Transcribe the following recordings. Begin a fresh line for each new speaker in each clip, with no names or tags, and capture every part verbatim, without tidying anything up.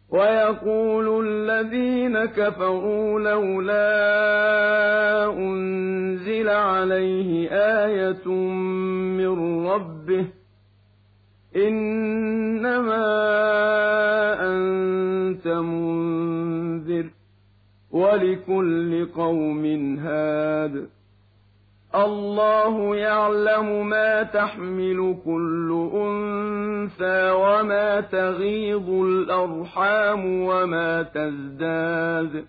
ويقول الذين كفروا لولا أنزل عليه آية من ربه إنما أنت منذر ولكل قوم هاد الله يعلم ما تحمل كل أنثى وما تغيض الأرحام وما تزداد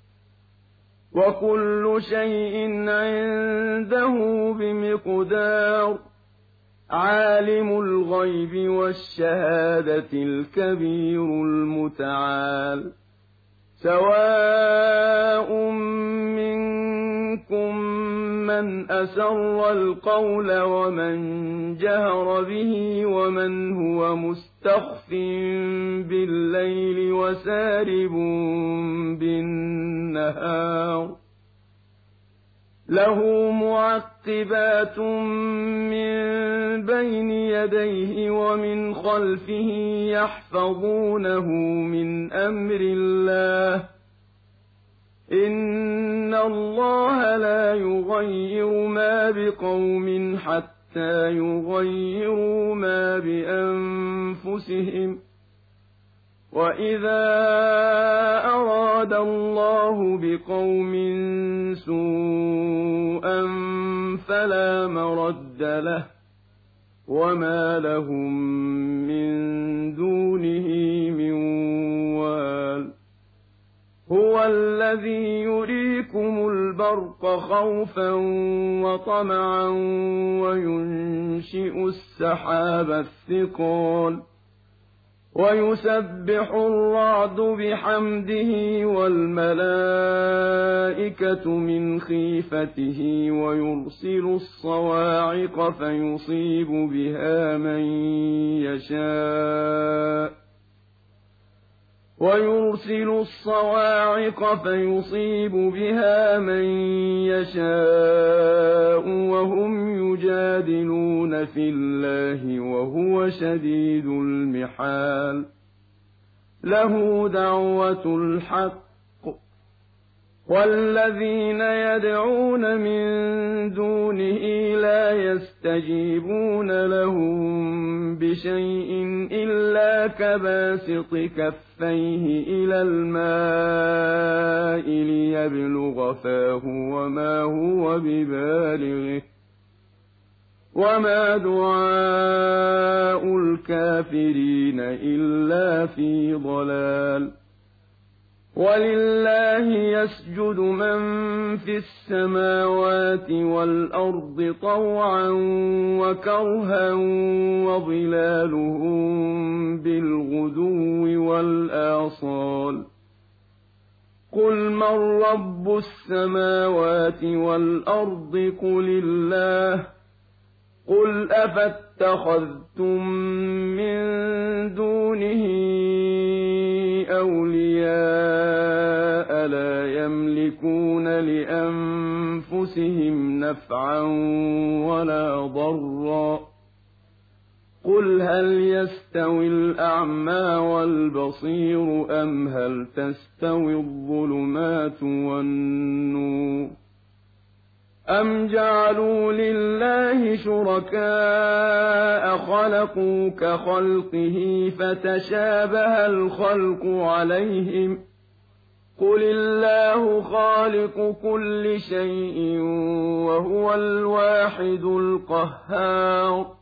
وكل شيء عنده بمقدار عالم الغيب والشهادة الكبير المتعال سواء منكم من أسر القول ومن جهر به ومن هو مستخف بالليل وسارب بالنهار له معقبات من بين يديه ومن خلفه يحفظونه من أمر الله إن الله لا يغير ما بقوم حتى يغيروا ما بأنفسهم وإذا أراد الله بقوم سوءا فلا مرد له وما لهم من دونه من وال هو الذي يريكم البرق خوفا وطمعا وينشئ السحاب الثقال ويسبح الرعد بحمده والملائكة من خيفته ويرسل الصواعق فيصيب بها من يشاء ويرسل الصواعق فيصيب بها من يشاء وهم يجادلون في الله وهو شديد المحال له دعوة الحق والذين يدعون من دونه لا يستجيبون لهم بشيء إلا كباسط كفيه إلى الماء ليبلغ فاه وما هو ببالغه وما دعاء الكافرين إلا في ضلال ولله يسجد من في السماوات والأرض طوعا وكرها وظلالهم بالغدو والآصال قل من رب السماوات والأرض قل الله قل أفاتخذتم من دونه أولياء لا يملكون لأنفسهم نفعا ولا ضرا قل هل يستوي الأعمى والبصير أم هل تستوي الظلمات والنور أم جعلوا لله شركاء خلقوا كخلقه فتشابه الخلق عليهم قل الله خالق كل شيء وهو الواحد القهار